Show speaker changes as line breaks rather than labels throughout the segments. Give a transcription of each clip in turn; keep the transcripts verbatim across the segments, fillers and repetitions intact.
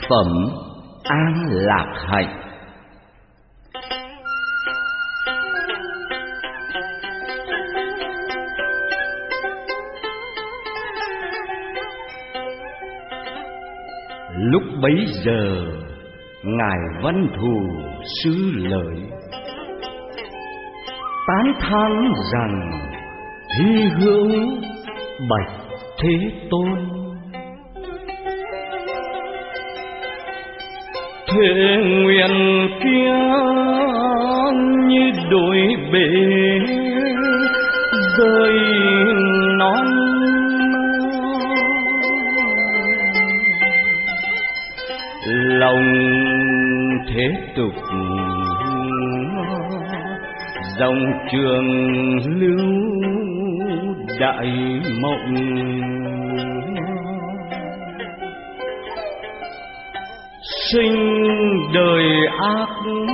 Phẩm An Lạc Hạnh. Lúc bấy giờ ngài Văn Thù xứ lợi tán thán rằng hy hữu bạch Thế Tôn. Thế nguyện kia như đồi bể rơi non, lòng thế tục dòng trường lưu đại mộng. Sinh đời ác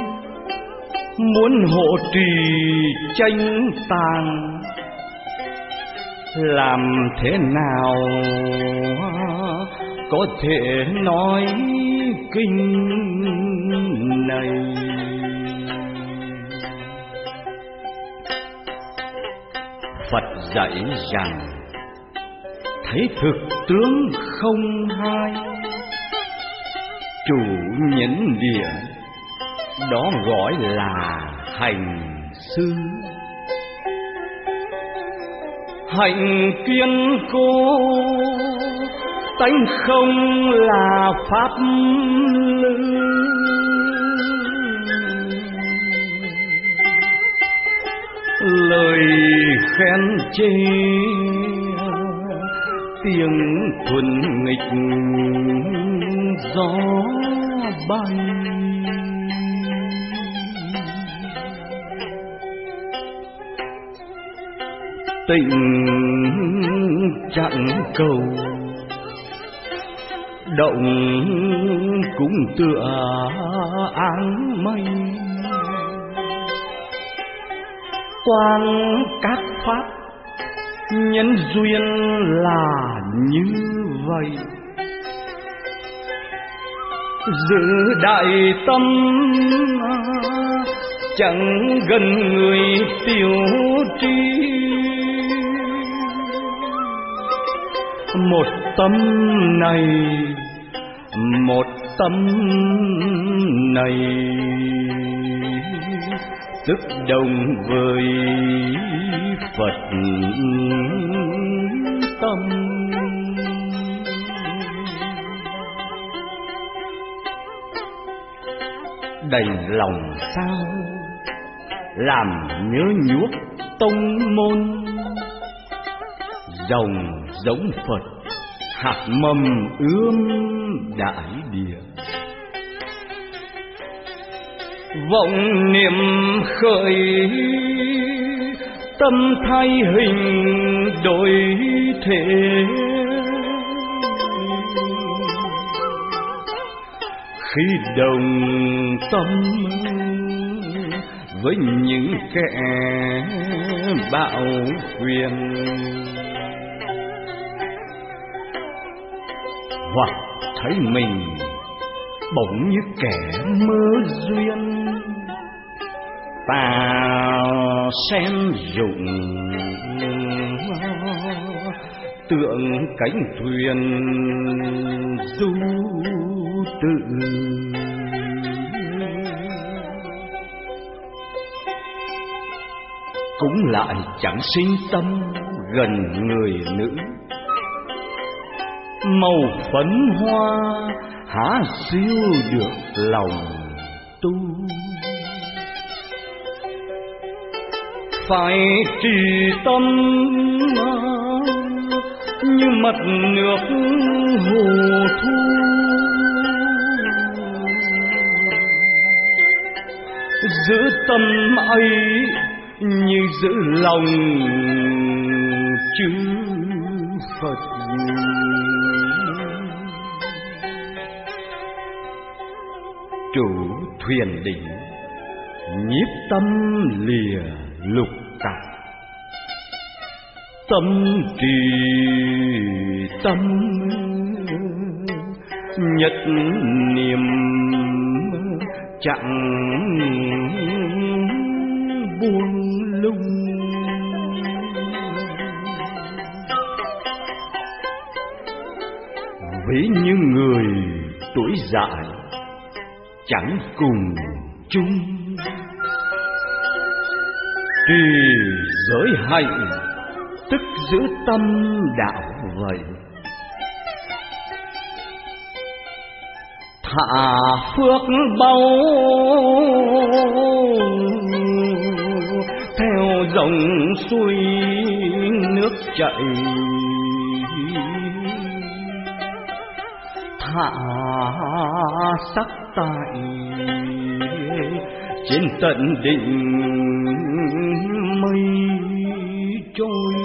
muốn hộ trì tranh tàng, làm thế nào có thể nói kinh này. Phật dạy rằng thấy thực tướng không hai, chủ nhẫn địa đó gọi là hành sư. Hạnh kiên cố tánh không là pháp lư, lời khen chê tiếng thuần nghịch gió bay. Tình chẳng cầu động cũng tựa áng mây, quang các pháp nhân duyên là như vậy. Giữ đại tâm chẳng gần người tiểu tri, một tâm này một tâm này tức đồng với Phật tâm. Đầy lòng sao làm nhớ nhuốc tông môn, dòng giống Phật hạt mầm ươm đại địa. Vọng niệm khởi tâm thay hình đổi thể, khi đồng tâm với những kẻ bạo quyền, hoặc thấy mình bỗng như kẻ mơ duyên, ta xem dụng tượng cánh thuyền du tự. Cũng lại chẳng sinh tâm gần người nữ, màu phấn hoa há siêu được lòng tu. Phải trì tâm như mật nước hồ thu, giữ tâm ấy như giữ lòng chư Phật. Chủ thuyền đỉnh nhiếp tâm lìa lục tạp, tâm trì tâm nhất niệm chẳng buông lung. Ví như người tuổi dại chẳng cùng chung, tùy giới hạnh tức giữ tâm đạo vậy. Thả phước báu theo dòng suối nước chảy, thả sắc tại trên tận đỉnh mây trôi.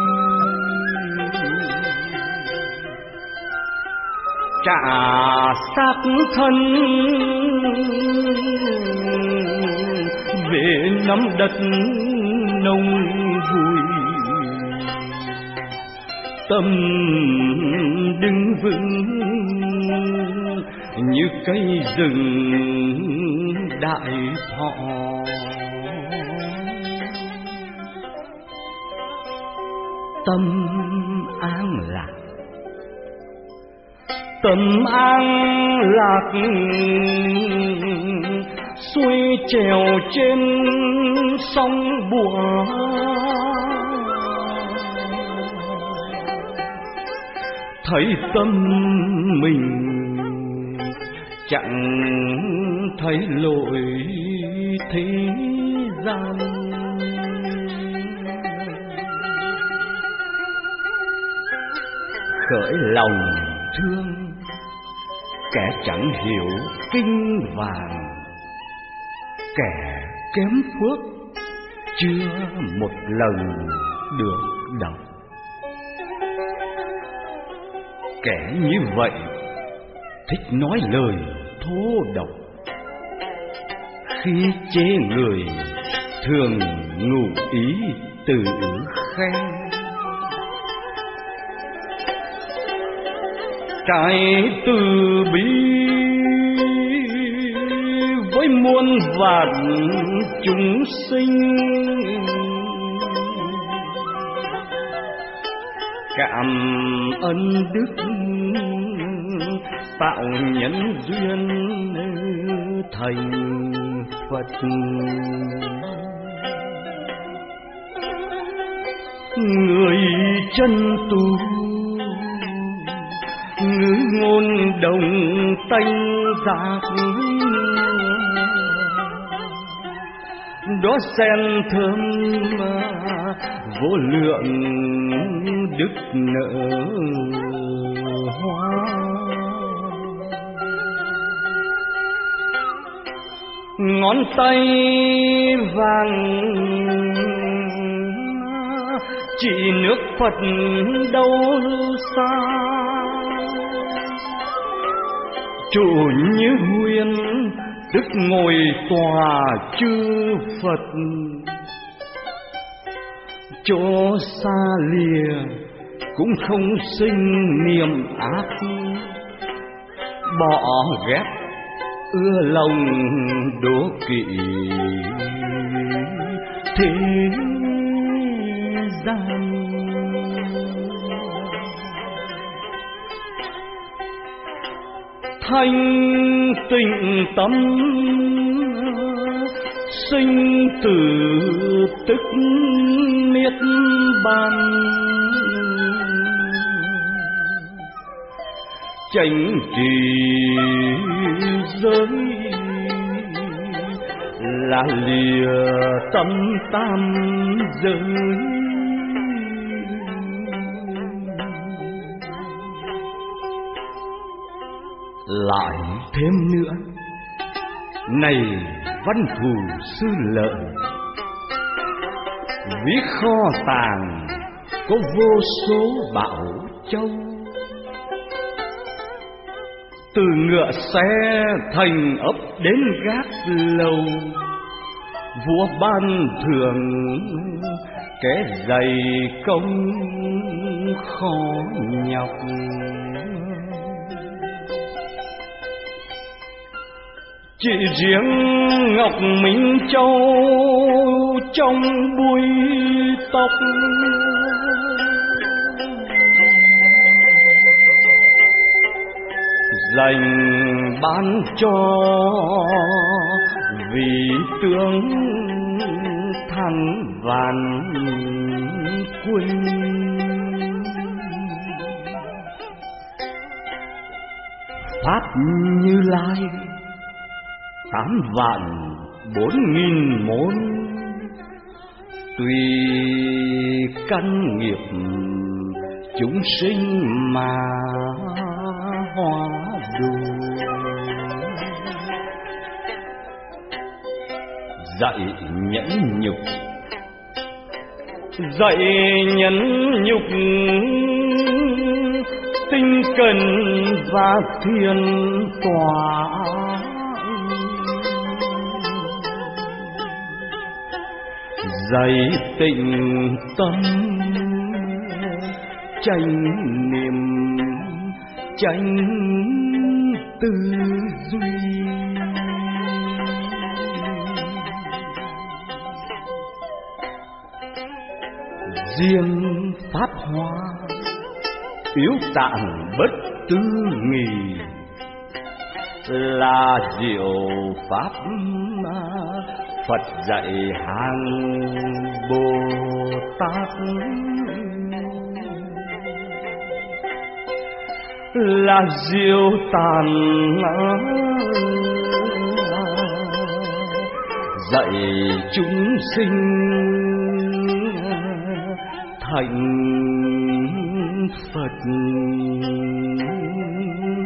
Trả xác thân về nắm đất nông vui, tâm đứng vững như cây rừng đại thọ. Tâm an lạc, tâm an lạc xuôi trèo trên sông bùa. Thấy tâm mình chẳng thấy lỗi thế gian, khởi lòng thương kẻ chẳng hiểu kinh vàng, kẻ kém phước chưa một lần được đọc. Kẻ như vậy thích nói lời thô độc, khi chế người thường ngụ ý tự khen. Trái từ bi với muôn vạn chúng sinh, cảm ơn đức tạo nhân duyên thành Phật. Người chân tu ngữ ngôn đồng tanh giác, đó sen thơm vô lượng đức nở hoa. Ngón tay vàng chỉ nước Phật đâu xa, chủ như huyền đức ngồi tòa chư Phật. Chỗ xa lìa cũng không sinh niềm ác, bỏ ghét ưa lòng đố kỵ thế gian. Thanh tịnh tâm sinh tử tức niết bàn, chánh trì giới là lìa tâm tam giới. Lại thêm nữa, này văn thù sư lợi, ví kho tàng có vô số bảo châu, từ ngựa xe thành ấp đến gác lầu, vua ban thưởng kẻ dày công khó nhọc. chỉ riêng ngọc minh châu trong búi tóc, dành ban cho vị tướng thắng vạn quân. Pháp Như Lai tám vạn bốn nghìn môn, tùy căn nghiệp chúng sinh mà hóa độ. Dạy nhẫn nhục, dạy nhẫn nhục, tinh cần và thiên tỏa. Dạy tình tâm, chánh niệm, chánh tư duy. Riêng pháp hoa yếu tạng bất tư nghì, là diệu pháp Phật dạy hàng Bồ Tát, là diệu tàn dạy chúng sinh thành Phật.